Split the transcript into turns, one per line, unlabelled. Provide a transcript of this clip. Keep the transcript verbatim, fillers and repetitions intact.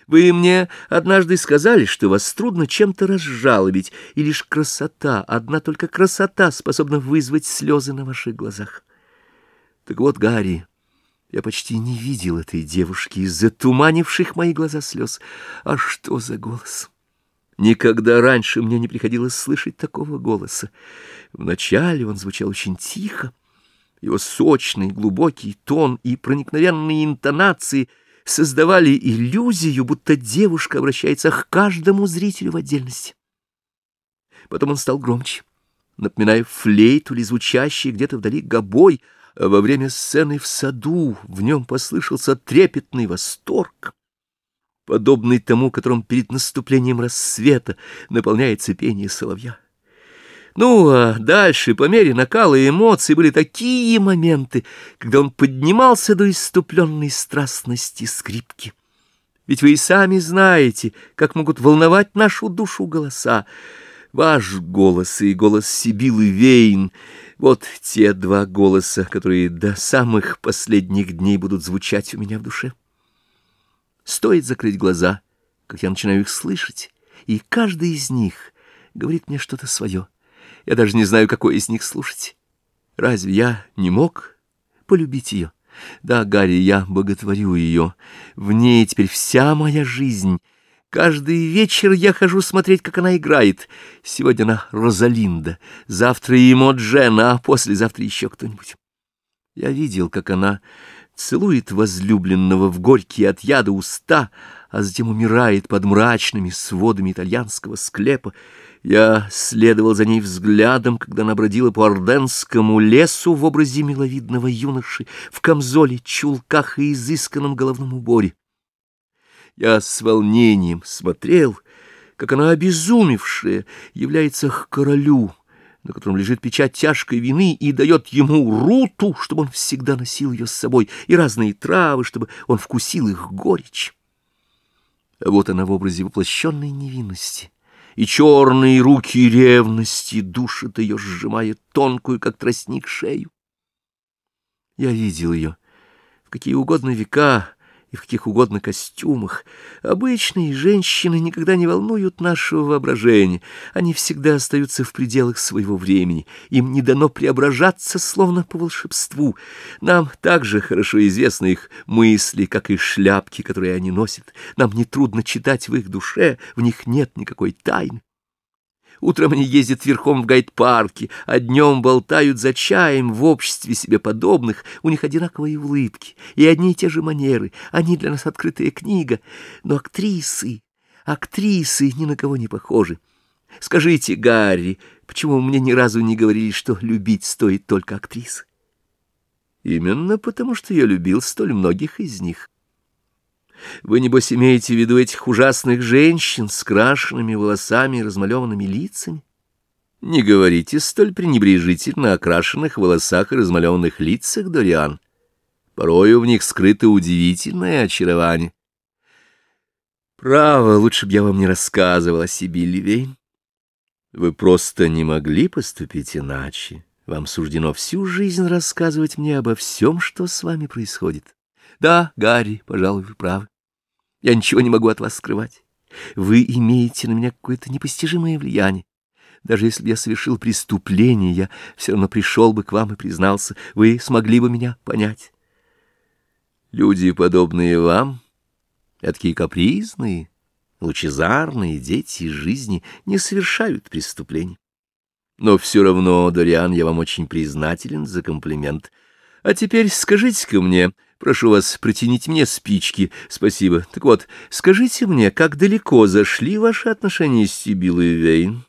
Вы мне однажды сказали, что вас трудно чем-то разжалобить, и лишь красота, одна только красота способна вызвать слезы на ваших глазах. Так вот, Гарри, я почти не видел этой девушки из-за туманивших мои глаза слез. А что за голос? Никогда раньше мне не приходилось слышать такого голоса. Вначале он звучал очень тихо. Его сочный, глубокий тон и проникновенные интонации создавали иллюзию, будто девушка обращается к каждому зрителю в отдельности. Потом он стал громче, напоминая флейту или звучащий где-то вдали гобой, а во время сцены в саду в нем послышался трепетный восторг, подобный тому, которым перед наступлением рассвета наполняется пение соловья. Ну, а дальше, по мере накала эмоций, были такие моменты, когда он поднимался до исступленной страстности скрипки. Ведь вы и сами знаете, как могут волновать нашу душу голоса. Ваш голос и голос Сибиллы Вейн — вот те два голоса, которые до самых последних дней будут звучать у меня в душе. Стоит закрыть глаза, как я начинаю их слышать, и каждый из них говорит мне что-то свое. Я даже не знаю, какой из них слушать. Разве я не мог полюбить ее? Да, Гарри, я боготворю ее. В ней теперь вся моя жизнь. Каждый вечер я хожу смотреть, как она играет. Сегодня она Розалинда, завтра Имоджена, а послезавтра еще кто-нибудь. Я видел, как она целует возлюбленного в горькие от яда уста, а затем умирает под мрачными сводами итальянского склепа. Я следовал за ней взглядом, когда она бродила по орденскому лесу в образе миловидного юноши, в камзоле, чулках и изысканном головном уборе. Я с волнением смотрел, как она, обезумевшая, является к королю, на котором лежит печать тяжкой вины, и дает ему руту, чтобы он всегда носил ее с собой, и разные травы, чтобы он вкусил их горечь. А вот она в образе воплощенной невинности, и черные руки ревности душат ее, сжимая тонкую, как тростник, шею. Я видел ее в какие угодно века и в каких угодно костюмах. Обычные женщины никогда не волнуют нашего воображения, они всегда остаются в пределах своего времени, им не дано преображаться, словно по волшебству. Нам также хорошо известны их мысли, как и шляпки, которые они носят. Нам нетрудно читать в их душе, в них нет никакой тайны. Утром они ездят верхом в гайд-парке, а днем болтают за чаем в обществе себе подобных. У них одинаковые улыбки и одни и те же манеры. Они для нас открытая книга. Но актрисы, актрисы ни на кого не похожи. Скажите, Гарри, почему мне ни разу не говорили, что любить стоит только актрис? Именно потому, что я любил столь многих из них. Вы, небось, имеете в виду этих ужасных женщин с крашенными волосами и размалеванными лицами? Не говорите столь пренебрежительно о крашенных волосах и размалеванных лицах, Дориан. Порою в них скрыто удивительное очарование. Право, лучше б я вам не рассказывал о Сибилле Вейн. Вы просто не могли поступить иначе. Вам суждено всю жизнь рассказывать мне обо всем, что с вами происходит. Да, Гарри, пожалуй, вы правы. Я ничего не могу от вас скрывать. Вы имеете на меня какое-то непостижимое влияние. Даже если бы я совершил преступление, я все равно пришел бы к вам и признался. Вы смогли бы меня понять. Люди, подобные вам, такие капризные, лучезарные дети жизни, не совершают преступлений. Но все равно, Дориан, я вам очень признателен за комплимент. А теперь скажите-ка мне, прошу вас, протяните мне спички. Спасибо. Так вот, скажите мне, как далеко зашли ваши отношения с Сибиллой Вейн?